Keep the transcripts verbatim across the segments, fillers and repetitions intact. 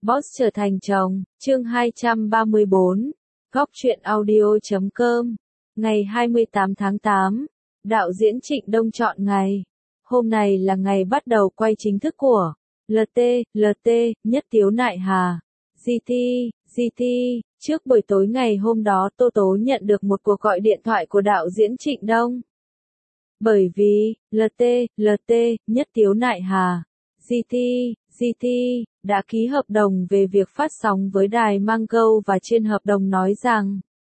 Boss trở thành chồng, chương hai trăm ba mươi bốn, góc truyện audio chấm com, ngày hai mươi tám tháng tám, đạo diễn Trịnh Đông chọn ngày. Hôm nay là ngày bắt đầu quay chính thức của lờ tê, lờ tê, Nhất Tiếu Nại Hà, giê tê, giê tê. Trước buổi tối ngày hôm đó Tô Tố nhận được một cuộc gọi điện thoại của đạo diễn Trịnh Đông. Bởi vì, lờ tê, lờ tê, Nhất Tiếu Nại Hà, giê tê, giê tê, đã ký hợp đồng về việc phát sóng với đài Mango và trên hợp đồng nói rằng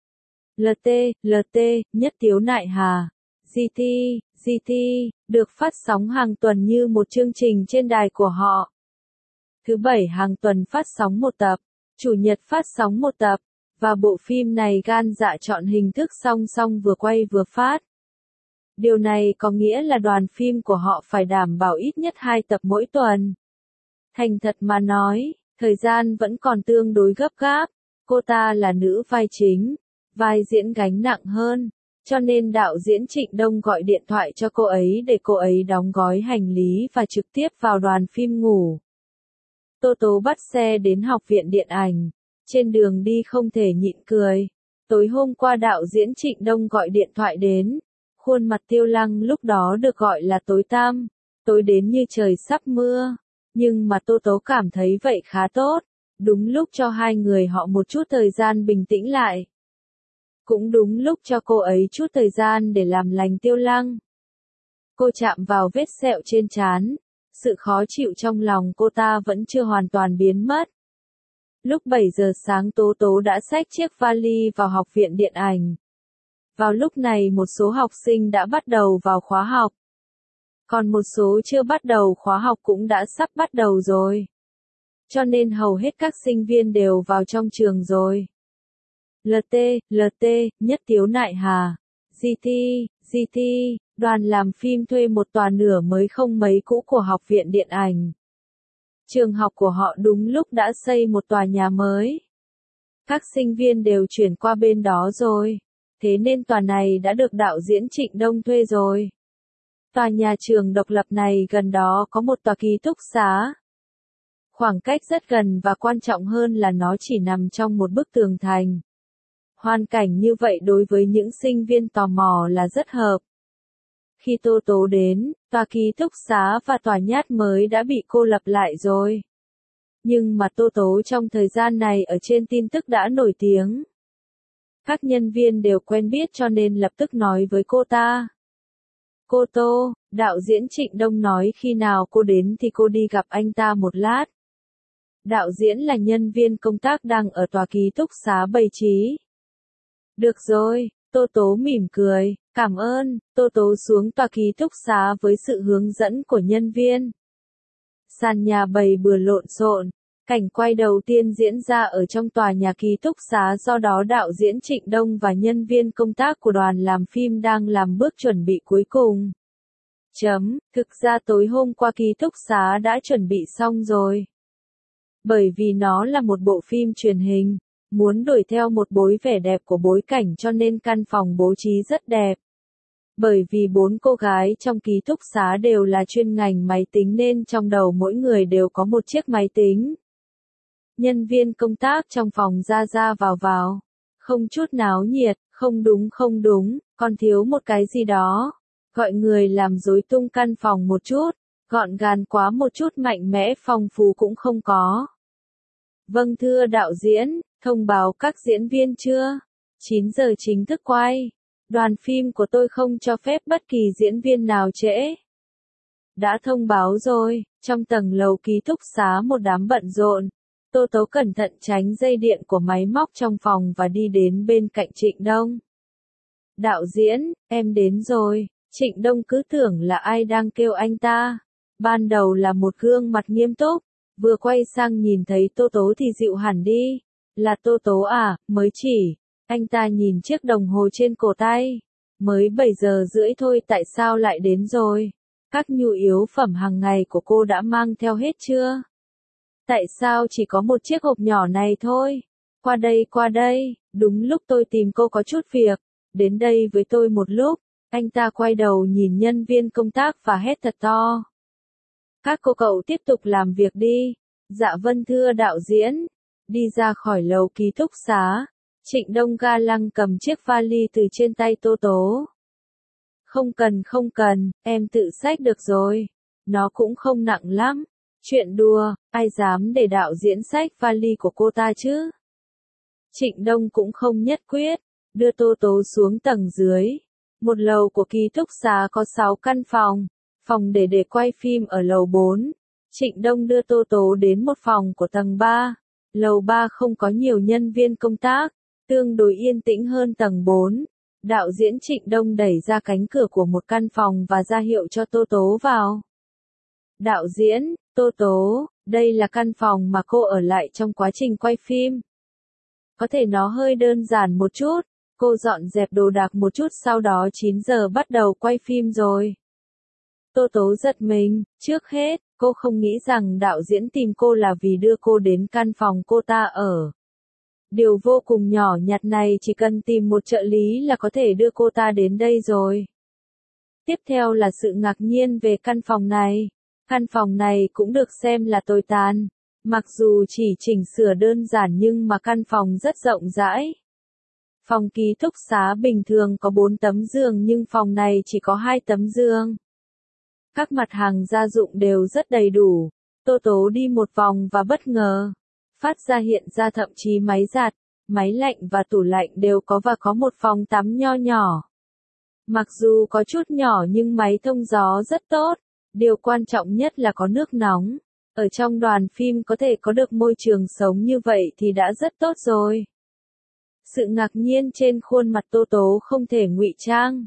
lờ tê, lờ tê, Nhất Tiếu Nại Hà, giê tê, giê tê, được phát sóng hàng tuần như một chương trình trên đài của họ. Thứ bảy hàng tuần phát sóng một tập, chủ nhật phát sóng một tập, và bộ phim này gan dạ chọn hình thức song song vừa quay vừa phát. Điều này có nghĩa là đoàn phim của họ phải đảm bảo ít nhất hai tập mỗi tuần. Thành thật mà nói, thời gian vẫn còn tương đối gấp gáp, cô ta là nữ vai chính, vai diễn gánh nặng hơn, cho nên đạo diễn Trịnh Đông gọi điện thoại cho cô ấy để cô ấy đóng gói hành lý và trực tiếp vào đoàn phim ngủ. Tô Tố bắt xe đến học viện điện ảnh, trên đường đi không thể nhịn cười. Tối hôm qua đạo diễn Trịnh Đông gọi điện thoại đến, khuôn mặt Tiêu Lăng lúc đó được gọi là tối tăm, tối đến như trời sắp mưa. Nhưng mà Tô Tố cảm thấy vậy khá tốt, đúng lúc cho hai người họ một chút thời gian bình tĩnh lại. Cũng đúng lúc cho cô ấy chút thời gian để làm lành Tiêu Lăng. Cô chạm vào vết sẹo trên trán, sự khó chịu trong lòng cô ta vẫn chưa hoàn toàn biến mất. Lúc bảy giờ sáng Tố Tố đã xách chiếc vali vào học viện điện ảnh. Vào lúc này một số học sinh đã bắt đầu vào khóa học. Còn một số chưa bắt đầu khóa học cũng đã sắp bắt đầu rồi. Cho nên hầu hết các sinh viên đều vào trong trường rồi. lờ tê, lờ tê, Nhất Tiếu Nại Hà, giê tê, giê tê, đoàn làm phim thuê một tòa nửa mới không mấy cũ của học viện điện ảnh. Trường học của họ đúng lúc đã xây một tòa nhà mới. Các sinh viên đều chuyển qua bên đó rồi, thế nên tòa này đã được đạo diễn Trịnh Đông thuê rồi. Tòa nhà trường độc lập này gần đó có một tòa ký túc xá. Khoảng cách rất gần và quan trọng hơn là nó chỉ nằm trong một bức tường thành. Hoàn cảnh như vậy đối với những sinh viên tò mò là rất hợp. Khi Tô Tố đến, tòa ký túc xá và tòa nhát mới đã bị cô lập lại rồi. Nhưng mà Tô Tố trong thời gian này ở trên tin tức đã nổi tiếng. Các nhân viên đều quen biết cho nên lập tức nói với cô ta. Cô Tô, đạo diễn Trịnh Đông nói khi nào cô đến thì cô đi gặp anh ta một lát. Đạo diễn là nhân viên công tác đang ở tòa ký túc xá bày trí. Được rồi, Tô Tố mỉm cười, cảm ơn. Tô Tố xuống tòa ký túc xá với sự hướng dẫn của nhân viên. Sàn nhà bày bừa lộn xộn. Cảnh quay đầu tiên diễn ra ở trong tòa nhà ký túc xá, do đó đạo diễn Trịnh Đông và nhân viên công tác của đoàn làm phim đang làm bước chuẩn bị cuối cùng. Chấm, thực ra tối hôm qua ký túc xá đã chuẩn bị xong rồi. Bởi vì nó là một bộ phim truyền hình, muốn đuổi theo một bối vẻ đẹp của bối cảnh cho nên căn phòng bố trí rất đẹp. Bởi vì bốn cô gái trong ký túc xá đều là chuyên ngành máy tính nên trong đầu mỗi người đều có một chiếc máy tính. Nhân viên công tác trong phòng ra ra vào vào, không chút náo nhiệt, không đúng không đúng, còn thiếu một cái gì đó. Gọi người làm rối tung căn phòng một chút, gọn gàng quá một chút, mạnh mẽ phong phú cũng không có. Vâng thưa đạo diễn, thông báo các diễn viên chưa? chín giờ chính thức quay. Đoàn phim của tôi không cho phép bất kỳ diễn viên nào trễ. Đã thông báo rồi, trong tầng lầu ký túc xá một đám bận rộn. Tô Tố cẩn thận tránh dây điện của máy móc trong phòng và đi đến bên cạnh Trịnh Đông. Đạo diễn, em đến rồi. Trịnh Đông cứ tưởng là ai đang kêu anh ta. Ban đầu là một gương mặt nghiêm túc, vừa quay sang nhìn thấy Tô Tố thì dịu hẳn đi. Là Tô Tố à, mới chỉ. Anh ta nhìn chiếc đồng hồ trên cổ tay. Mới bảy giờ rưỡi thôi, tại sao lại đến rồi? Các nhu yếu phẩm hàng ngày của cô đã mang theo hết chưa? Tại sao chỉ có một chiếc hộp nhỏ này thôi? Qua đây qua đây, đúng lúc tôi tìm cô có chút việc. Đến đây với tôi một lúc. Anh ta quay đầu nhìn nhân viên công tác và hét thật to. Các cô cậu tiếp tục làm việc đi. Dạ vâng thưa đạo diễn. Đi ra khỏi lầu ký túc xá, Trịnh Đông ga lăng cầm chiếc vali từ trên tay Tô Tố. Không cần không cần, em tự xách được rồi. Nó cũng không nặng lắm. Chuyện đùa, ai dám để đạo diễn xách vali của cô ta chứ? Trịnh Đông cũng không nhất quyết, đưa Tô Tố xuống tầng dưới. Một lầu của ký túc xá có sáu căn phòng, phòng để để quay phim ở lầu bốn. Trịnh Đông đưa Tô Tố đến một phòng của tầng ba. Lầu ba không có nhiều nhân viên công tác, tương đối yên tĩnh hơn tầng bốn. Đạo diễn Trịnh Đông đẩy ra cánh cửa của một căn phòng và ra hiệu cho Tô Tố vào. Đạo diễn, Tô Tố, đây là căn phòng mà cô ở lại trong quá trình quay phim. Có thể nó hơi đơn giản một chút, cô dọn dẹp đồ đạc một chút sau đó chín giờ bắt đầu quay phim rồi. Tô Tố giật mình, trước hết, cô không nghĩ rằng đạo diễn tìm cô là vì đưa cô đến căn phòng cô ta ở. Điều vô cùng nhỏ nhặt này chỉ cần tìm một trợ lý là có thể đưa cô ta đến đây rồi. Tiếp theo là sự ngạc nhiên về căn phòng này. Căn phòng này cũng được xem là tồi tàn. Mặc dù chỉ chỉnh sửa đơn giản nhưng mà căn phòng rất rộng rãi. Phòng ký túc xá bình thường có bốn tấm giường nhưng phòng này chỉ có hai tấm giường. Các mặt hàng gia dụng đều rất đầy đủ. Tô Tố đi một vòng và bất ngờ. Phát ra hiện ra thậm chí máy giặt, máy lạnh và tủ lạnh đều có và có một phòng tắm nho nhỏ. Mặc dù có chút nhỏ nhưng máy thông gió rất tốt. Điều quan trọng nhất là có nước nóng. Ở trong đoàn phim có thể có được môi trường sống như vậy thì đã rất tốt rồi. Sự ngạc nhiên trên khuôn mặt Tô Tố không thể ngụy trang.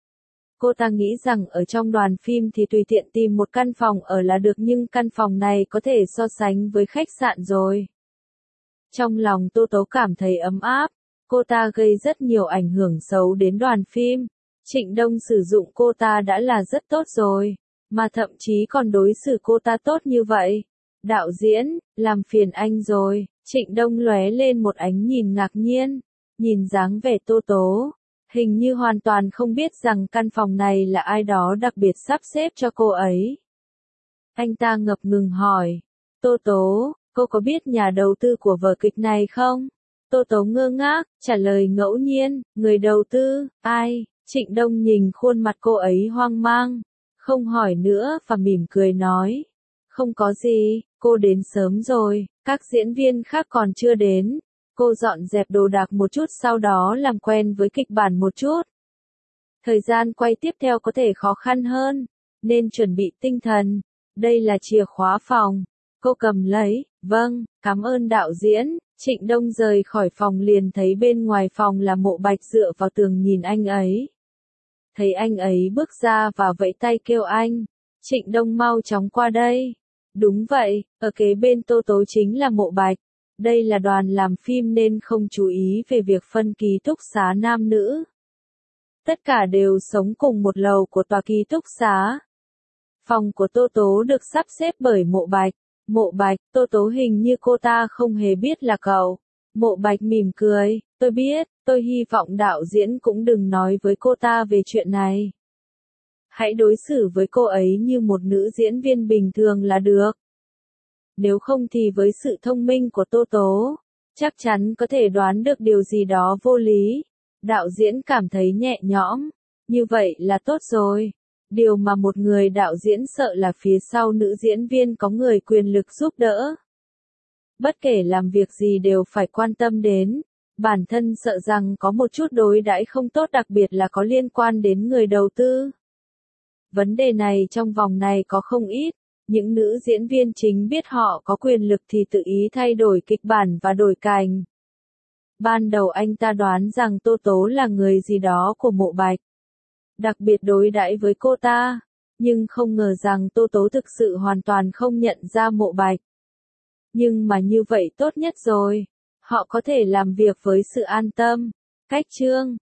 Cô ta nghĩ rằng ở trong đoàn phim thì tùy tiện tìm một căn phòng ở là được nhưng căn phòng này có thể so sánh với khách sạn rồi. Trong lòng Tô Tố cảm thấy ấm áp, cô ta gây rất nhiều ảnh hưởng xấu đến đoàn phim. Trịnh Đông sử dụng cô ta đã là rất tốt rồi, mà thậm chí còn đối xử cô ta tốt như vậy. Đạo diễn, làm phiền anh rồi. Trịnh Đông lóe lên một ánh nhìn ngạc nhiên, nhìn dáng vẻ Tô Tố, hình như hoàn toàn không biết rằng căn phòng này là ai đó đặc biệt sắp xếp cho cô ấy. Anh ta ngập ngừng hỏi, Tô Tố, cô có biết nhà đầu tư của vở kịch này không? Tô Tố ngơ ngác, trả lời ngẫu nhiên, người đầu tư, ai? Trịnh Đông nhìn khuôn mặt cô ấy hoang mang, không hỏi nữa và mỉm cười nói, không có gì, cô đến sớm rồi, các diễn viên khác còn chưa đến. Cô dọn dẹp đồ đạc một chút sau đó làm quen với kịch bản một chút. Thời gian quay tiếp theo có thể khó khăn hơn, nên chuẩn bị tinh thần. Đây là chìa khóa phòng. Cô cầm lấy, vâng, cảm ơn đạo diễn. Trịnh Đông rời khỏi phòng liền thấy bên ngoài phòng là Mộ Bạch dựa vào tường nhìn anh ấy. Thấy anh ấy bước ra và vẫy tay kêu anh. Trịnh Đông mau chóng qua đây. Đúng vậy, ở kế bên Tô Tố chính là Mộ Bạch. Đây là đoàn làm phim nên không chú ý về việc phân ký túc xá nam nữ. Tất cả đều sống cùng một lầu của tòa ký túc xá. Phòng của Tô Tố được sắp xếp bởi Mộ Bạch. Mộ Bạch, Tô Tố hình như cô ta không hề biết là cậu. Mộ Bạch mỉm cười, tôi biết, tôi hy vọng đạo diễn cũng đừng nói với cô ta về chuyện này. Hãy đối xử với cô ấy như một nữ diễn viên bình thường là được. Nếu không thì với sự thông minh của Tô Tố, chắc chắn có thể đoán được điều gì đó vô lý. Đạo diễn cảm thấy nhẹ nhõm, như vậy là tốt rồi. Điều mà một người đạo diễn sợ là phía sau nữ diễn viên có người quyền lực giúp đỡ. Bất kể làm việc gì đều phải quan tâm đến, bản thân sợ rằng có một chút đối đãi không tốt đặc biệt là có liên quan đến người đầu tư. Vấn đề này trong vòng này có không ít. Những nữ diễn viên chính biết họ có quyền lực thì tự ý thay đổi kịch bản và đổi cành. Ban đầu anh ta đoán rằng Tô Tố là người gì đó của Mộ Bạch. Đặc biệt đối đãi với cô ta. Nhưng không ngờ rằng Tô Tố thực sự hoàn toàn không nhận ra Mộ Bạch. Nhưng mà như vậy tốt nhất rồi. Họ có thể làm việc với sự an tâm. Cách chương